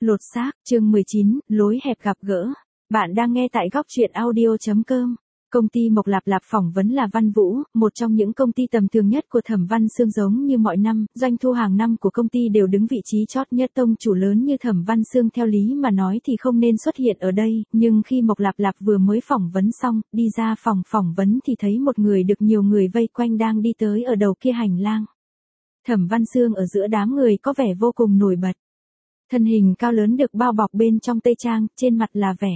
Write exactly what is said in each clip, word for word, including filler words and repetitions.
Lột xác, chương mười chín, lối hẹp gặp gỡ. Bạn đang nghe tại góc truyện audio chấm com. Công ty Mộc Lạp Lạp phỏng vấn là Văn Vũ, một trong những công ty tầm thường nhất của Thẩm Văn Xương. Giống như mọi năm, doanh thu hàng năm của công ty đều đứng vị trí chót nhất. Tông chủ lớn như Thẩm Văn Xương theo lý mà nói thì không nên xuất hiện ở đây, nhưng khi Mộc Lạp Lạp vừa mới phỏng vấn xong, đi ra phòng phỏng vấn thì thấy một người được nhiều người vây quanh đang đi tới ở đầu kia hành lang. Thẩm Văn Xương ở giữa đám người có vẻ vô cùng nổi bật. Thân hình cao lớn được bao bọc bên trong tây trang, trên mặt là vẻ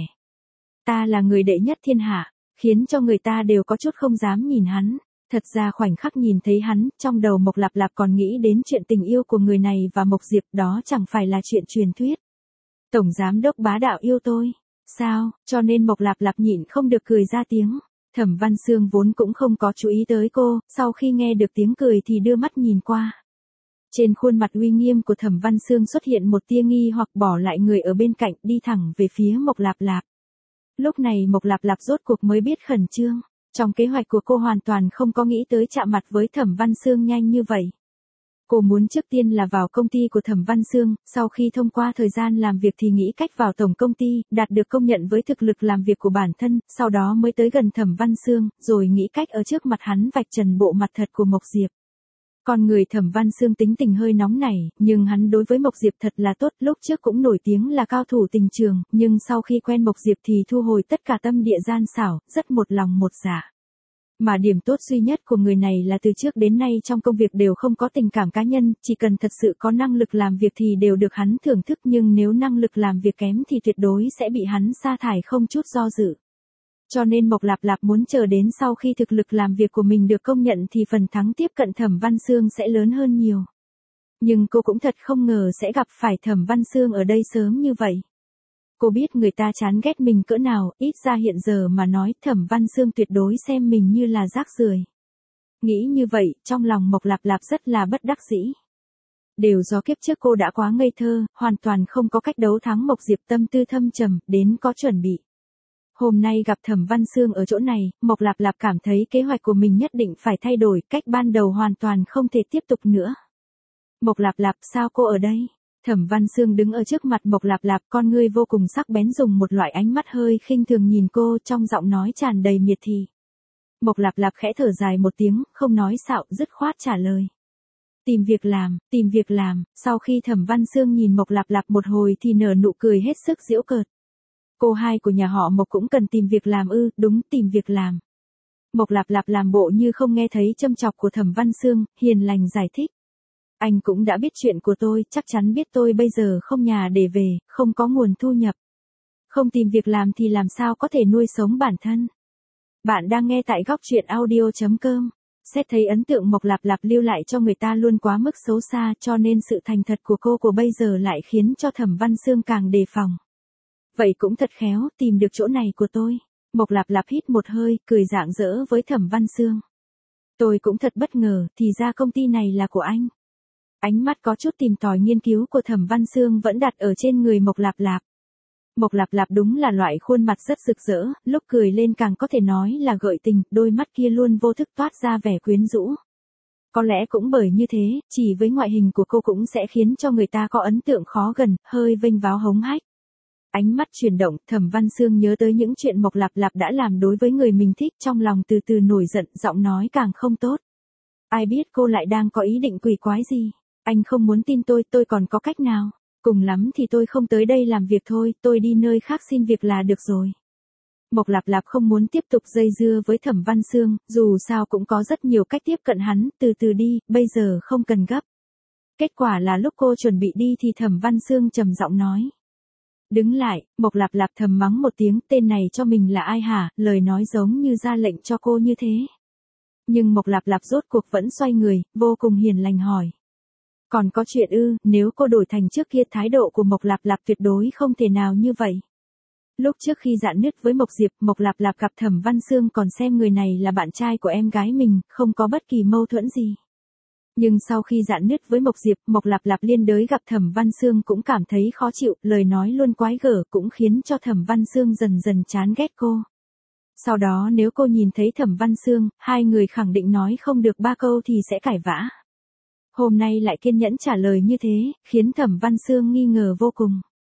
ta là người đệ nhất thiên hạ, khiến cho người ta đều có chút không dám nhìn hắn. Thật ra khoảnh khắc nhìn thấy hắn, trong đầu Mộc Lạp Lạp còn nghĩ đến chuyện tình yêu của người này và Mộc Diệp, đó chẳng phải là chuyện truyền thuyết. Tổng giám đốc bá đạo yêu tôi, sao, cho nên Mộc Lạp Lạp nhịn không được cười ra tiếng. Thẩm Văn Xương vốn cũng không có chú ý tới cô, sau khi nghe được tiếng cười thì đưa mắt nhìn qua. Trên khuôn mặt uy nghiêm của Thẩm Văn Xương xuất hiện một tia nghi hoặc, bỏ lại người ở bên cạnh đi thẳng về phía Mộc Lạp Lạp. Lúc này Mộc Lạp Lạp rốt cuộc mới biết khẩn trương, trong kế hoạch của cô hoàn toàn không có nghĩ tới chạm mặt với Thẩm Văn Xương nhanh như vậy. Cô muốn trước tiên là vào công ty của Thẩm Văn Xương, sau khi thông qua thời gian làm việc thì nghĩ cách vào tổng công ty, đạt được công nhận với thực lực làm việc của bản thân, sau đó mới tới gần Thẩm Văn Xương, rồi nghĩ cách ở trước mặt hắn vạch trần bộ mặt thật của Mộc Diệp. Con người Thẩm Văn Xương tính tình hơi nóng nảy, nhưng hắn đối với Mộc Diệp thật là tốt, lúc trước cũng nổi tiếng là cao thủ tình trường, nhưng sau khi quen Mộc Diệp thì thu hồi tất cả tâm địa gian xảo, rất một lòng một dạ. Mà điểm tốt duy nhất của người này là từ trước đến nay trong công việc đều không có tình cảm cá nhân, chỉ cần thật sự có năng lực làm việc thì đều được hắn thưởng thức, nhưng nếu năng lực làm việc kém thì tuyệt đối sẽ bị hắn sa thải không chút do dự. Cho nên Mộc Lạp Lạp muốn chờ đến sau khi thực lực làm việc của mình được công nhận thì phần thắng tiếp cận Thẩm Văn Xương sẽ lớn hơn nhiều. Nhưng cô cũng thật không ngờ sẽ gặp phải Thẩm Văn Xương ở đây sớm như vậy. Cô biết người ta chán ghét mình cỡ nào, ít ra hiện giờ mà nói Thẩm Văn Xương tuyệt đối xem mình như là rác rưởi. Nghĩ như vậy, trong lòng Mộc Lạp Lạp rất là bất đắc dĩ. Đều do kiếp trước cô đã quá ngây thơ, hoàn toàn không có cách đấu thắng Mộc Diệp, tâm tư thâm trầm, đến có chuẩn bị. Hôm nay gặp Thẩm Văn Xương ở chỗ này, Mộc Lạp Lạp cảm thấy kế hoạch của mình nhất định phải thay đổi, cách ban đầu hoàn toàn không thể tiếp tục nữa. Mộc Lạp Lạp, sao cô ở đây? Thẩm Văn Xương đứng ở trước mặt Mộc Lạp Lạp, con ngươi vô cùng sắc bén, dùng một loại ánh mắt hơi khinh thường nhìn cô, trong giọng nói tràn đầy miệt thị. Mộc Lạp Lạp khẽ thở dài một tiếng, không nói xạo, dứt khoát trả lời. Tìm việc làm, tìm việc làm. Sau khi Thẩm Văn Xương nhìn Mộc Lạp Lạp một hồi thì nở nụ cười hết sức giễu cợt. Cô hai của nhà họ Mộc cũng cần tìm việc làm ư? Đúng, tìm việc làm. Mộc Lạp Lạp làm bộ như không nghe thấy châm chọc của Thẩm Văn Xương, hiền lành giải thích. Anh cũng đã biết chuyện của tôi, chắc chắn biết tôi bây giờ không nhà để về, không có nguồn thu nhập. Không tìm việc làm thì làm sao có thể nuôi sống bản thân. Bạn đang nghe tại góc truyện audio chấm com. Xét thấy ấn tượng Mộc Lạp Lạp lưu lại cho người ta luôn quá mức xấu xa, cho nên sự thành thật của cô của bây giờ lại khiến cho Thẩm Văn Xương càng đề phòng. Vậy cũng thật khéo, tìm được chỗ này của tôi. Mộc Lạp Lạp hít một hơi, cười rạng rỡ với Thẩm Văn Xương. Tôi cũng thật bất ngờ, thì ra công ty này là của anh. Ánh mắt có chút tìm tòi nghiên cứu của Thẩm Văn Xương vẫn đặt ở trên người Mộc Lạp Lạp. Mộc Lạp Lạp đúng là loại khuôn mặt rất rực rỡ, lúc cười lên càng có thể nói là gợi tình, đôi mắt kia luôn vô thức toát ra vẻ quyến rũ. Có lẽ cũng bởi như thế, chỉ với ngoại hình của cô cũng sẽ khiến cho người ta có ấn tượng khó gần, hơi vênh váo hống hách. Ánh mắt chuyển động, Thẩm Văn Xương nhớ tới những chuyện Mộc Lạp Lạp đã làm đối với người mình thích, trong lòng từ từ nổi giận, giọng nói càng không tốt. Ai biết cô lại đang có ý định quỷ quái gì? Anh không muốn tin tôi, tôi còn có cách nào? Cùng lắm thì tôi không tới đây làm việc thôi, tôi đi nơi khác xin việc là được rồi. Mộc Lạp Lạp không muốn tiếp tục dây dưa với Thẩm Văn Xương, dù sao cũng có rất nhiều cách tiếp cận hắn, từ từ đi, bây giờ không cần gấp. Kết quả là lúc cô chuẩn bị đi thì Thẩm Văn Xương trầm giọng nói. Đứng lại, Mộc Lạp Lạp thầm mắng một tiếng, tên này cho mình là ai hả, lời nói giống như ra lệnh cho cô như thế. Nhưng Mộc Lạp Lạp rốt cuộc vẫn xoay người, vô cùng hiền lành hỏi. Còn có chuyện ư? Nếu cô đổi thành trước kia thái độ của Mộc Lạp Lạp tuyệt đối không thể nào như vậy. Lúc trước khi rạn nứt với Mộc Diệp, Mộc Lạp Lạp gặp Thẩm Văn Xương còn xem người này là bạn trai của em gái mình, không có bất kỳ mâu thuẫn gì. Nhưng sau khi rạn nứt với Mộc Diệp, Mộc Lạp Lạp liên đới gặp Thẩm Văn Xương cũng cảm thấy khó chịu, lời nói luôn quái gở cũng khiến cho Thẩm Văn Xương dần dần chán ghét cô. Sau đó nếu cô nhìn thấy Thẩm Văn Xương, hai người khẳng định nói không được ba câu thì sẽ cãi vã. Hôm nay lại kiên nhẫn trả lời như thế, khiến Thẩm Văn Xương nghi ngờ vô cùng.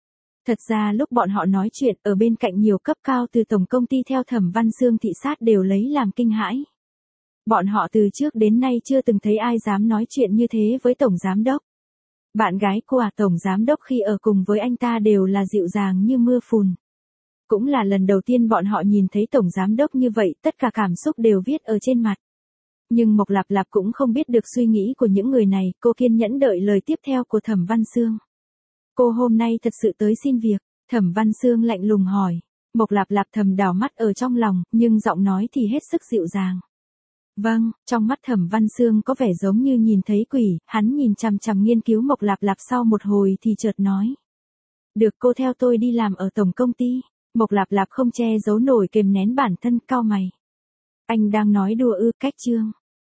Thật ra lúc bọn họ nói chuyện ở bên cạnh nhiều cấp cao từ tổng công ty theo Thẩm Văn Xương thị sát đều lấy làm kinh hãi. Bọn họ từ trước đến nay chưa từng thấy ai dám nói chuyện như thế với tổng giám đốc. Bạn gái của tổng giám đốc khi ở cùng với anh ta đều là dịu dàng như mưa phùn. Cũng là lần đầu tiên bọn họ nhìn thấy tổng giám đốc như vậy, tất cả cảm xúc đều viết ở trên mặt. Nhưng Mộc Lạp Lạp cũng không biết được suy nghĩ của những người này, cô kiên nhẫn đợi lời tiếp theo của Thẩm Văn Xương. Cô hôm nay thật sự tới xin việc, Thẩm Văn Xương lạnh lùng hỏi. Mộc Lạp Lạp thầm đảo mắt ở trong lòng, nhưng giọng nói thì hết sức dịu dàng. Vâng, trong mắt Thẩm Văn Xương có vẻ giống như nhìn thấy quỷ, hắn nhìn chằm chằm nghiên cứu Mộc Lạp Lạp sau một hồi thì chợt nói. Được, cô theo tôi đi làm ở tổng công ty. Mộc Lạp Lạp không che giấu nổi kềm nén bản thân, cau mày. Anh đang nói đùa ư? Cách chương